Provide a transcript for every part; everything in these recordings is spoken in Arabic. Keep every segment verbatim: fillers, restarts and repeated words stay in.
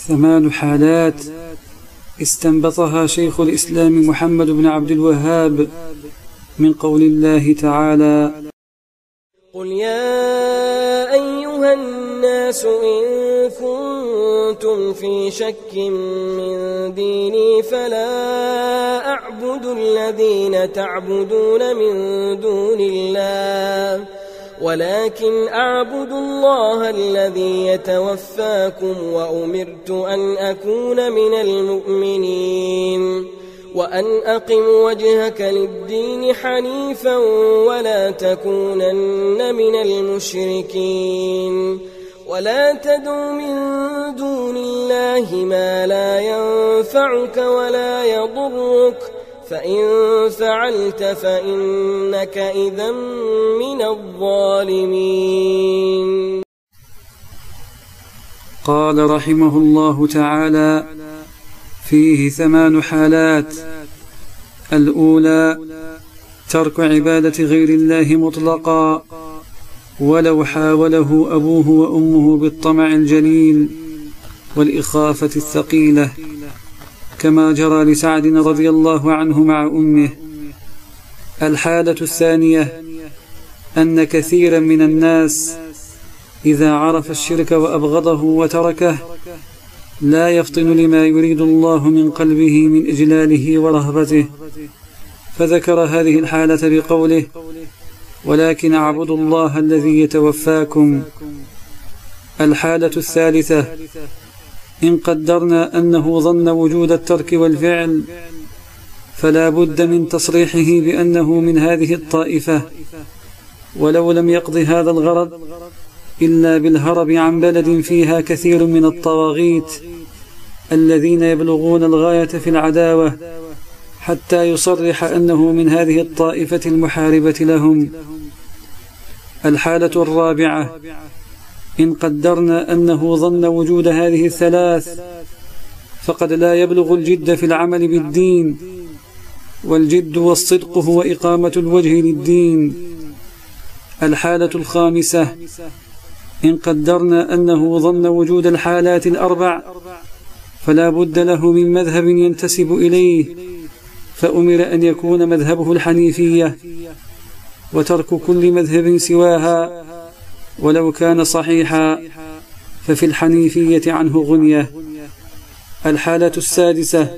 ثمان حالات استنبطها شيخ الإسلام محمد بن عبد الوهاب من قول الله تعالى: قل يا أيها الناس إن كنتم في شك من ديني فلا أعبد الذين تعبدون من دون الله ولكن أعبد الله الذي يتوفاكم وأمرت أن أكون من المؤمنين وأن أقم وجهك للدين حنيفا ولا تكونن من المشركين ولا تدع من دون الله ما لا ينفعك ولا يضرك فإن فعلت فإنك إذا من الظالمين. قال رحمه الله تعالى: فيه ثمان حالات. الأولى ترك عبادة غير الله مطلقا ولو حاوله أبوه وأمه بالطمع الجليل والإخافة الثقيلة، كما جرى لسعد رضي الله عنه مع أمه. الحالة الثانية أن كثيرا من الناس إذا عرف الشرك وأبغضه وتركه لا يفطن لما يريد الله من قلبه من إجلاله ورهبته، فذكر هذه الحالة بقوله: ولكن أعبد الله الذي يتوفاكم. الحالة الثالثة إن قدرنا أنه ظن وجود الترك والفعل فلا بد من تصريحه بأنه من هذه الطائفة، ولو لم يقض هذا الغرض إلا بالهرب عن بلد فيها كثير من الطواغيت الذين يبلغون الغاية في العداوة حتى يصرح أنه من هذه الطائفة المحاربة لهم. الحالة الرابعة إن قدرنا أنه ظن وجود هذه الثلاث فقد لا يبلغ الجد في العمل بالدين، والجد والصدق هو إقامة الوجه للدين. الحالة الخامسة إن قدرنا أنه ظن وجود الحالات الأربع فلا بد له من مذهب ينتسب إليه، فأمر أن يكون مذهبه الحنيفية، وترك كل مذهب سواها ولو كان صحيحا ففي الحنيفية عنه غنية. الحالة السادسة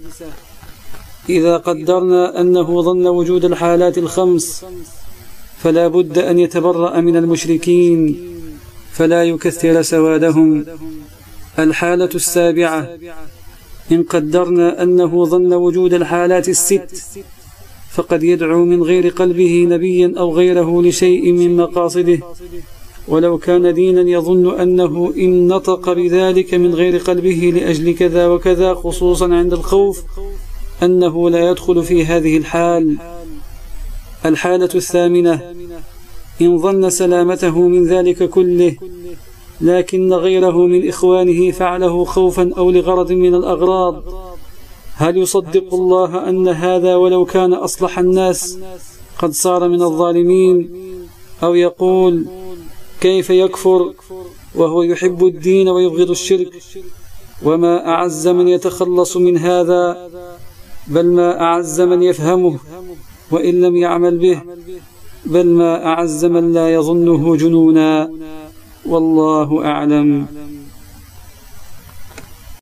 إذا قدرنا أنه ظن وجود الحالات الخمس فلا بد أن يتبرأ من المشركين فلا يكثر سوادهم. الحالة السابعة إن قدرنا أنه ظن وجود الحالات الست فقد يدعو من غير قلبه نبيا أو غيره لشيء من مقاصده، ولو كان دينا يظن أنه إن نطق بذلك من غير قلبه لأجل كذا وكذا خصوصا عند الخوف أنه لا يدخل في هذه الحال. الحالة الثامنة إن ظن سلامته من ذلك كله لكن غيره من إخوانه فعله خوفا أو لغرض من الأغراض، هل يصدق الله أن هذا ولو كان أصلح الناس قد صار من الظالمين؟ أو يقول: كيف يكفر وهو يحب الدين ويبغض الشرك؟ وما أعز من يتخلص من هذا، بل ما أعز من يفهمه وإن لم يعمل به، بل ما أعز من لا يظنه جنونا. والله أعلم.